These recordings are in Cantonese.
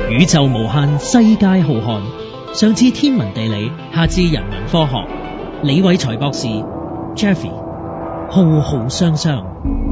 宇宙無限，世界浩瀚，上至天文地理，下至人文科學。李偉才博士 Jeffy 浩浩湯湯。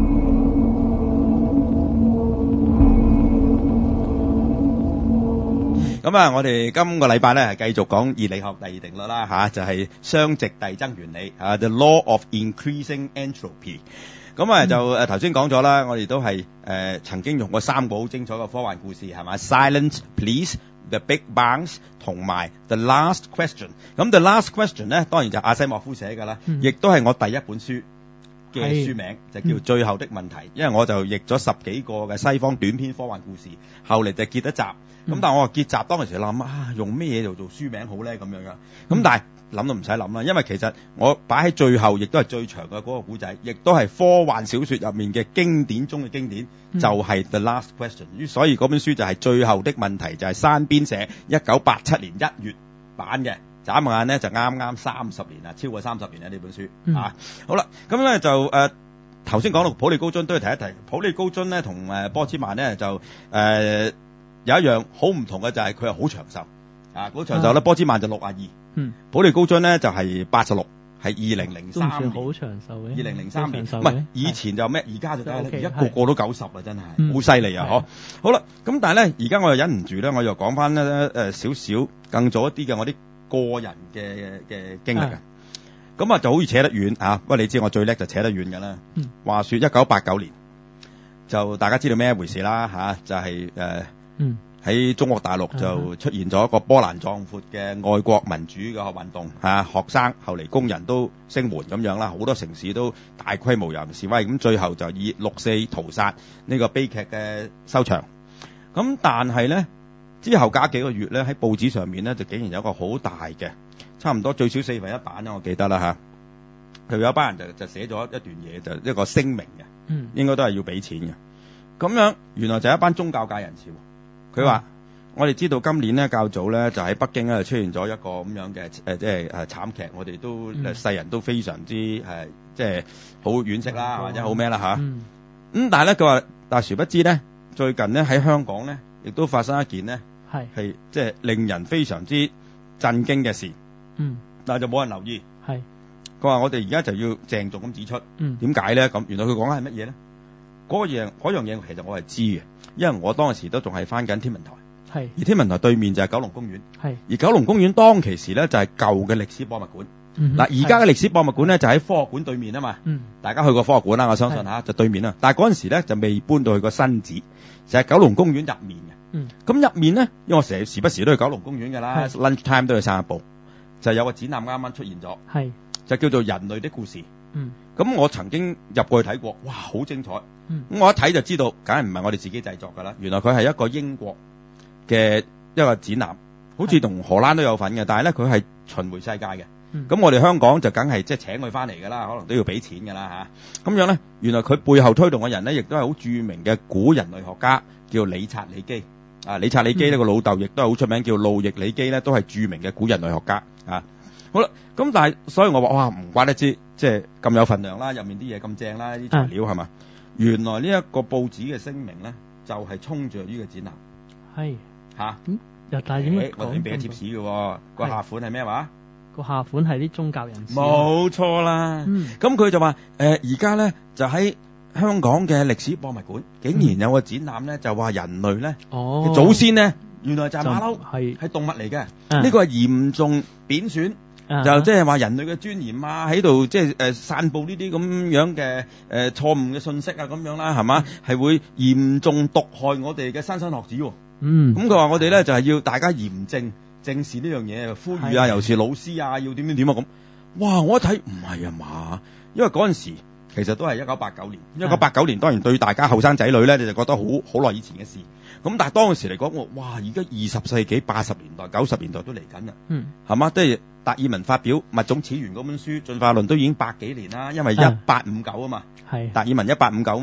咁啊，我哋今個禮拜咧係繼續講熱力學第二定律啦吓，就係熵值遞增原理啊 ，the law of increasing entropy。咁啊就頭先講咗啦，我哋都係曾經用過3個好精彩嘅科幻故事係咪 Silent Please、The Big Bangs 同埋 The Last Question。咁 The Last Question 咧，當然就阿西莫夫寫㗎啦，亦都係我第一本書嘅書名，就叫最後的問題。因為我就譯咗10幾個嘅西方短篇科幻故事，後嚟就結一集。咁但係我話結集當時諗用咩嘢做書名好咧咁樣㗎。咁但係諗都唔使諗啦，因為其實我擺喺最後，亦都係最長嘅嗰個古仔，亦都係科幻小說入面嘅經典中嘅經典，就係 The Last Question。所以嗰本書就係最後的問題，就係山邊社1987年1月版嘅。眨眼咧就啱啱30年啦，超過30年啦呢本書啊。好啦，咁咧就頭先講到普利高津都要提一提，普利高津咧同波茲曼咧就有一樣好唔同嘅，就係佢係好長壽啊！好長壽咧，波茲曼就62，普利高津咧就係86，係2003年。 都唔算好長壽嘅。 2003年，唔係以前就咩？而家就而家個個都90啦，真係好犀利啊！嗬，好啦，咁但係咧，而家我又忍唔住咧，我又講翻咧少少更早一啲嘅我啲個人嘅經歷啊。咁啊就好似扯得遠啊！不過你知我最叻就扯得遠㗎啦。話說1989年，就大家知道咩一回事啦嚇，就係喺中國大陸就出現咗一個波瀾壯闊嘅愛國民主嘅運動嚇，學生後嚟工人都聲援咁樣啦，好多城市都大規模遊行示威，咁最後就以6·4屠殺呢個悲劇嘅收場。咁但係咧之後隔幾個月咧喺報紙上面咧就竟然有一個好大嘅，差唔多最少4分1版啦，我記得啦嚇，佢有一班人就寫咗一段嘢，就一個聲明嘅，應該都係要俾錢嘅。咁樣原來就係一班宗教界人士。佢話：我哋知道今年咧較早咧就喺北京咧出現咗一個咁樣嘅即係慘劇，我哋都世人都非常之即係好惋惜啦，或者好咩啦嚇。咁但係咧佢話，但係殊不知咧，最近咧喺香港咧亦都發生一件咧係即係令人非常之震驚嘅事。但係就冇人留意。佢話我哋而家就要鄭重咁指出，點解咧？咁原來佢講緊係乜嘢咧？嗰樣嘢其實我係知嘅，因為我當時都仲係翻緊天文台，而天文台對面就係九龍公園，而九龍公園當其時咧就係舊嘅歷史博物館。嗱，而家嘅歷史博物館咧就喺科學館對面啊嘛，大家去過科學館啦，我相信嚇就對面啦。但係嗰陣時咧就未搬到去個新址，就係九龍公園入面嘅。咁入面咧，因為我成日時不時都去九龍公園㗎啦 ，lunch time 都去散下步，就有個展覽啱啱出現咗，就叫做人類的故事。咁我曾經入過去睇過，哇，好精彩！咁我一睇就知道，梗係唔係我哋自己製作㗎啦。原來佢係一個英國嘅一個展覽，好似同荷蘭都有份嘅，但係咧佢係巡迴世界嘅。咁我哋香港就梗係即係請佢翻嚟㗎啦，可能都要俾錢㗎啦嚇。咁樣咧，原來佢背後推動嘅人咧，亦都係好著名嘅古人類學家，叫理察里基。理察里基呢個老豆亦都係好出名，叫路易里基咧，都係著名嘅古人類學家啊。好啦，咁但係所以我話哇，唔怪得知即係咁有份量啦，入面啲嘢咁正啦，啲材料係嘛？原來呢一個報紙嘅聲明咧，就係衝著呢個展覽。 咁又但係點樣講？ 我哋俾咗貼士嘅喎，個下款係咩話？ 個下款係啲宗教人士。 冇錯啦。咁佢就話而家咧就喺香港嘅歷史博物館，竟然有個展覽咧，就話人類咧嘅祖先咧，原來就係馬騮，係動物嚟嘅。呢個係嚴重貶損。就即係話人類嘅尊嚴啊，喺度即係散佈呢啲咁樣嘅錯誤嘅信息啊，咁樣啦，係嘛？係會嚴重毒害我哋嘅莘莘學子。咁佢話我哋咧就係要大家嚴正視呢樣嘢，呼籲啊，尤其是老師啊，要點啊咁。哇！我一睇唔係啊嘛，因為嗰陣時其實都係1989年，1989年當然對大家後生仔女咧，你就覺得好耐以前嘅事。咁但係當時嚟講，哇！而家20世紀80年代、90年代都嚟緊啦，係嘛？即係達爾文發表《物種起源》嗰本書，進化論都已經100幾年啦，因為1859啊嘛，達爾文1859啊嘛。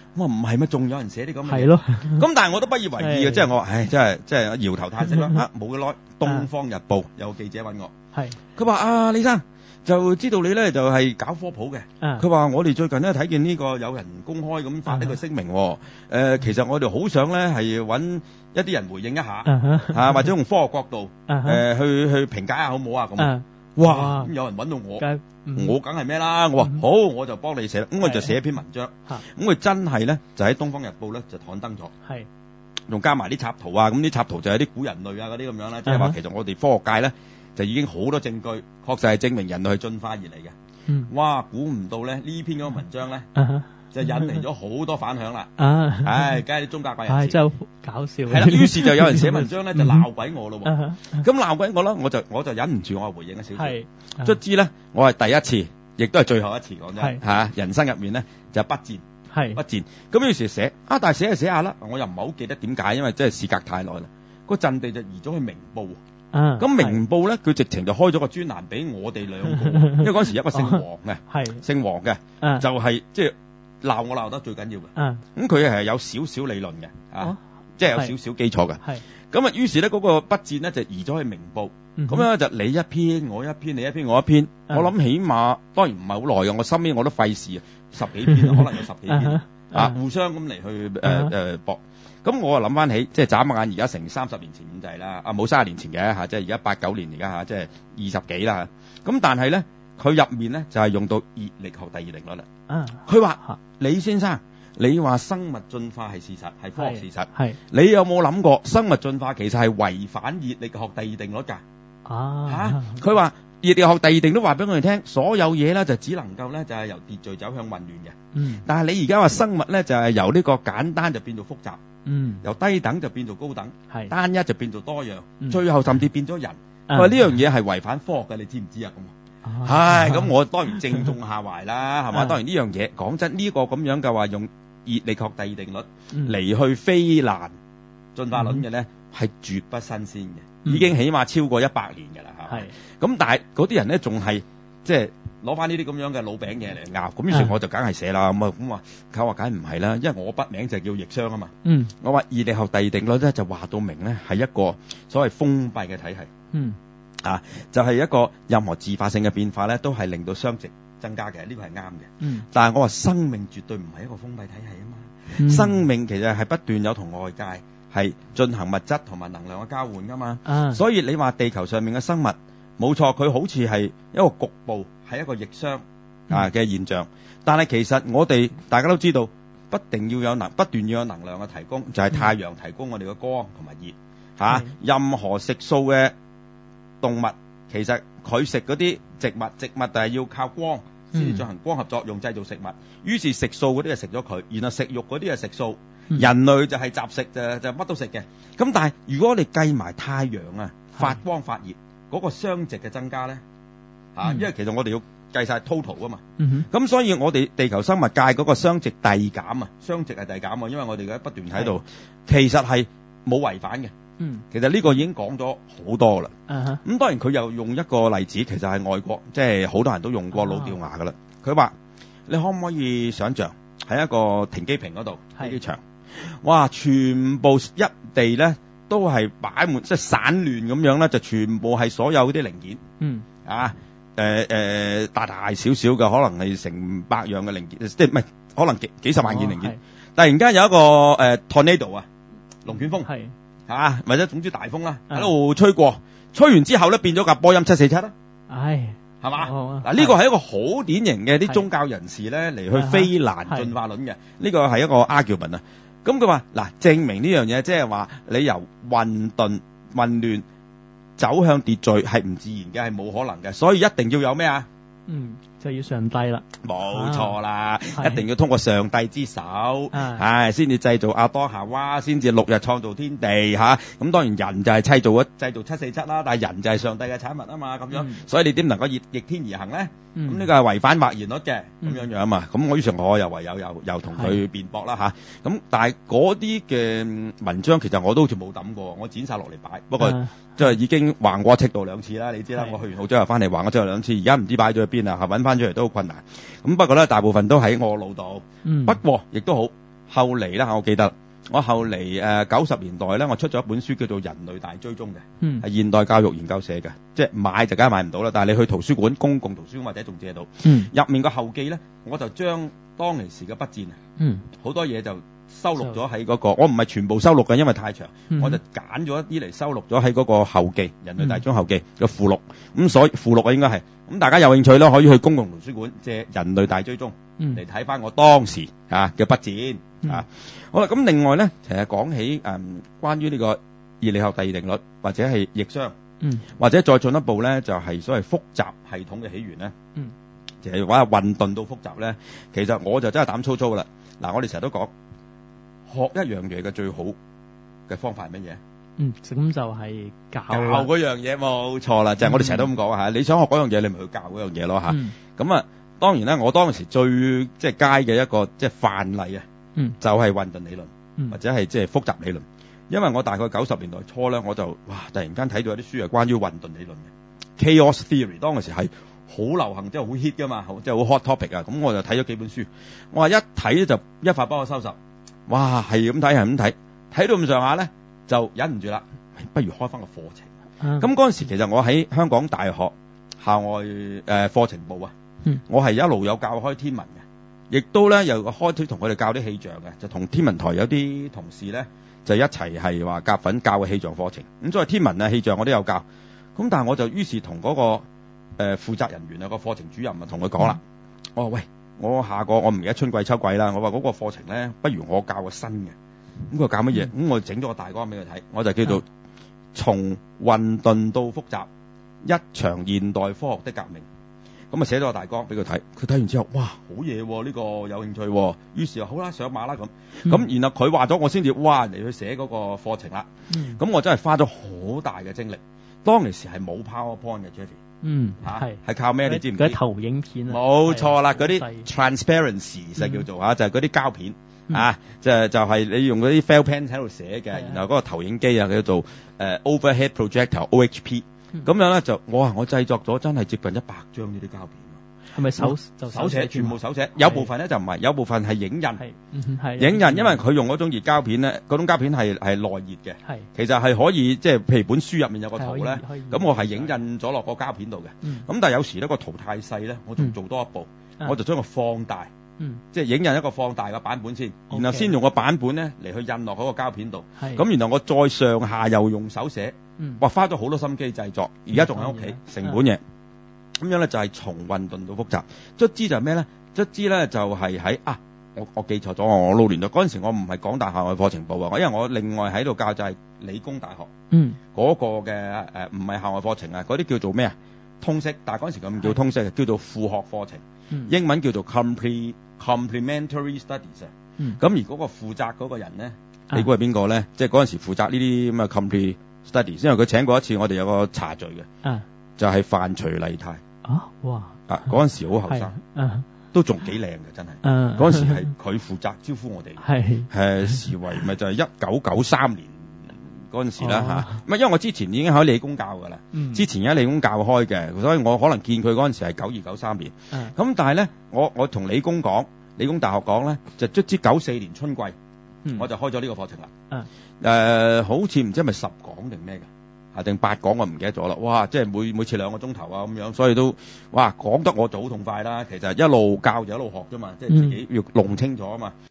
我話唔係咩，仲有人寫啲咁嘅嘢。 係咯。 咁但係我都不以為意嘅，即係我話，唉，真係搖頭嘆息啦。冇幾耐，《東方日報》有記者揾我，佢話李生就知道你咧就係搞科普嘅。佢話我哋最近咧睇見呢個有人公開咁發呢個聲明，其實我哋好想咧係揾一啲人回應一下，或者用科學角度去評價下好唔好啊咁。哇！咁有人揾到我，我梗係咩啦？我話好，我就幫你寫啦。咁我就寫一篇文章，咁佢真係咧就喺《東方日報》咧就刊登咗，仲加埋啲插圖啊。咁啲插圖就係啲古人類啊嗰啲咁樣啦，即係話其實我哋科學界咧就已經好多證據，確實係證明人類係進化而嚟嘅。哇！估唔到咧呢篇嗰個文章咧就引嚟咗好多反響啦。唉，梗係啲宗教界人士， 真係好搞笑。 係啦，於是就有人寫文章咧就鬧鬼我咯。咁鬧鬼我啦，我就忍唔住，我回應一少少。卒之咧，我係第一次，亦都係最後一次講真嚇，人生入面咧就不戰，不戰。咁於是寫但係寫就寫下啦，我又唔係好記得點解，因為真係事隔太耐啦。個陣地就移咗去明報。咁明報咧，佢直情就開咗個專欄俾我哋兩個，因為嗰時有一個姓黃嘅，就係即係鬧我鬧得最緊要嘅。咁佢係有少少理論嘅，即係有少少基礎嘅。咁啊，於是咧嗰個筆戰咧就移咗去明報。咁樣就你一篇我一篇，你一篇我一篇。我諗起碼當然唔係好耐嘅，我身邊我都費事10幾篇，可能有10幾篇互相咁嚟去搏。咁我啊諗翻起，即係眨眼而家成30年前咁滯啦，冇30年前嘅即係而家8、9年而家即係20幾啦。咁但係咧，佢入面咧就係用到熱力學第二定律啦。佢話李先生，你話生物進化係事實，係科學事實。你有冇諗過生物進化其實係違反熱力學第二定律㗎？佢話熱力學第二定律話俾我哋聽，所有嘢咧就只能夠咧就係由秩序走向混亂嘅。但係你而家話生物咧就係由呢個簡單就變做複雜，由低等就變做高等，單一就變做多樣，最後甚至變咗人。佢話呢樣嘢係違反科學嘅，你知唔知啊？咁咁我當然正中下懷啦，係嘛？當然呢樣嘢講真，呢個咁樣嘅話用熱力學第二定律嚟去非難進化論嘅咧，係絕不新鮮嘅。已經起碼超過100年㗎啦，咁但係嗰啲人咧仲係即係攞翻呢啲咁樣嘅老餅嘢嚟拗，咁於是我就梗係寫啦。咁話佢話梗係唔係啦，因為我筆名就叫逆熵啊嘛。我話熱力學第二定律咧就話到明咧係一個所謂封閉嘅體系。就係一個任何自發性嘅變化咧，都係令到熵值增加嘅，呢個係啱嘅。但係我話生命絕對唔係一個封閉體系啊嘛。生命其實係不斷有同外界係進行物質同埋能量嘅交換噶嘛。所以你話地球上面嘅生物冇錯，佢好似係一個局部係一個逆熵嘅現象，但係其實我哋大家都知道，不斷要有能量嘅提供，就係太陽提供我哋嘅光同埋熱。任何食素嘅動物其實佢食嗰啲植物就係要靠光先至進行光合作用製造食物。於是食素嗰啲就食咗佢，然後食肉嗰啲就食素。人類就係雜食，就乜都食嘅。咁但係如果你計埋太陽發光發熱嗰個熵值嘅增加咧，因為其實我哋要計晒 total 啊嘛。咁所以我哋地球生物界嗰個熵值遞減熵值係遞減，因為我哋而家不斷喺度，其實係冇違反嘅。其實呢個已經講咗好多啦。咁當然佢又用一個例子，其實係外國即係好多人都用過老掉牙噶啦。佢話你可唔可以想像喺一個停機坪嗰度飛機場，哇，全部一地咧都係擺滿即係散亂咁樣咧，就全部係所有嗰啲零件。大大小小嘅可能係成百樣嘅零件，即係唔係可能幾十萬件零件。突然間有一個tornado 龍捲風。或者總之大風啦，喺度吹過，吹完之後咧變咗架波音747啦，係嘛？嗱，呢個係一個好典型嘅啲宗教人士咧嚟去非難進化論嘅，呢個係一個 argument 啊。咁佢話嗱，證明呢樣嘢即係話你由混亂走向秩序係唔自然嘅，係冇可能嘅，所以一定要有咩啊？ 就要上帝啦， 冇錯啦，一定要通過上帝之手，先至製造亞當夏娃，先至6日創造天地咁當然人就係製造747啦，但係人就係上帝嘅產物啊嘛，咁樣，所以你點能夠逆天而行咧？咁呢個係違反默然律嘅，咁樣啊嘛。咁我於是我又唯有又同佢辯駁啦咁但係嗰啲嘅文章其實我都好似冇抌過，我剪晒落嚟擺，不過即係已經橫過赤道2次啦，你知啦。我去完澳洲又翻嚟橫過赤道2次，而家唔知擺咗去邊啊，揾翻出嚟都好困難。咁不過咧，大部分都喺我腦度。不過亦都好後嚟咧，我記得我後嚟90年代咧，我出咗一本書叫做《人類大追蹤》嘅，係現代教育研究社嘅，即係買就梗係買唔到啦，但係你去圖書館、公共圖書館或者仲借到。入面個後記咧，我就將當其時嘅筆戰好多嘢就收錄咗喺嗰個，我唔係全部收錄嘅，因為太長，我就揀咗一啲嚟收錄咗喺嗰個後記《人類大追蹤》後記嘅附錄。咁所以附錄啊應該係咁，大家有興趣咧，可以去公共圖書館借《人類大追蹤》嚟睇翻我當時嘅筆戰。好啦，咁另外咧，其實講起關於呢個熱力學第二定律或者係逆熵，或者再進一步咧，就係所謂複雜系統嘅起源咧，就係話混沌到複雜咧。其實我就真係膽粗粗啦。嗱，我哋成日都講學一樣嘢嘅最好嘅方法係乜嘢？ 咁就係教嗰樣嘢，冇錯啦，就係我哋成日都咁講嚇。你想學嗰樣嘢，你咪去教嗰樣嘢咯嚇。咁啊，當然咧，我當時最即係佳嘅一個即係範例啊。就係混沌理論，或者係即係複雜理論。因為我大概90年代初咧，我就突然間睇到有啲書係關於混沌理論嘅 Chaos Theory， 當嗰時係好流行，即係好 hit 噶嘛，即係好 hot topic 啊。咁我就睇咗幾本書，我話一睇咧就一發不可收拾，哇，係咁睇係咁睇，睇到咁上下咧就忍唔住啦，不如開翻個課程。咁嗰陣時其實我喺香港大學校外課程部啊，我係一路有教開天文嘅。亦都咧又開始同佢哋教啲氣象嘅，就同天文台有啲同事咧就一齊係話夾份教嘅氣象課程。咁所以天文啊氣象我都有教。咁但係我就於是同嗰個負責人員啊個課程主任啊同佢講啦，我話喂，我下個我唔記得春季秋季啦，我話嗰個課程咧不如我教個新嘅。咁佢教乜嘢？咁我整咗個大綱俾佢睇，我就叫做從混沌到複雜，一場現代科學的革命。咁啊寫咗個大綱俾佢睇，佢睇完之後，哇，好嘢喎！呢個有興趣喎。於是好啦，上馬啦咁。咁然後佢話咗，我先至嚟去寫嗰個課程啦。咁我真係花咗好大嘅精力。當其時係冇 PowerPoint 嘅 Jeffrey。係靠咩？你知唔知？ 嗰啲投影片啊。 冇錯啦，嗰啲 transparency 就叫做就係嗰啲膠片就係你用嗰啲 felt pen 喺度寫嘅，然後嗰個投影機叫做overhead projector OHP。咁樣咧就我製作咗真係接近100張呢啲膠片。 係咪手寫？ 全部手寫，有部分咧就唔係，有部分係影印。影印，因為佢用嗰種熱膠片咧，嗰種膠片係內熱嘅。其實係可以即係譬如本書入面有個圖咧，咁我係影印咗落個膠片度嘅。咁但係有時呢個圖太細咧，我仲做多一步，我就將佢放大。即係影印一個放大嘅版本先，然後先用個版本咧嚟去印落嗰個膠片度。咁然後我再上下又用手寫，花咗好多心機製作，而家仲喺屋企成本嘢。咁樣咧就係從混沌到複雜。卒之就係咩咧？卒之咧就係喺我記錯咗，我撈亂咗。嗰陣時我唔係港大校外課程部啊，因為我另外喺度教就係理工大學。嗰個嘅唔係校外課程啊，嗰啲叫做咩啊？通識，但係嗰陣時咁叫通識，叫做副學課程。英文叫做 complementary studies 啊。咁而嗰個負責嗰個人咧，你估係邊個咧？即係嗰陣時負責呢啲咁嘅 complete studies，因為佢請過一次我哋有個茶敘嘅，就係范徐麗泰。 哇！ 嗰陣時好後生，都仲幾靚嘅，真係。嗰陣時係佢負責招呼我哋，時為咪就係1993年嗰陣時啦嚇。因為我之前已經喺理工教㗎啦，之前喺理工教開嘅，所以我可能見佢嗰陣時係92、93年。咁但係咧，我同理工大學講咧，就卒之94年春季，我就開咗呢個課程啦。好似唔知係咪10講定咩㗎？定8講我唔記得咗啦，哇！即係每次2個鐘頭啊咁樣，所以都哇講得我就好痛快啦。其實一路教就一路學啫嘛，即係自己要弄清楚啊嘛。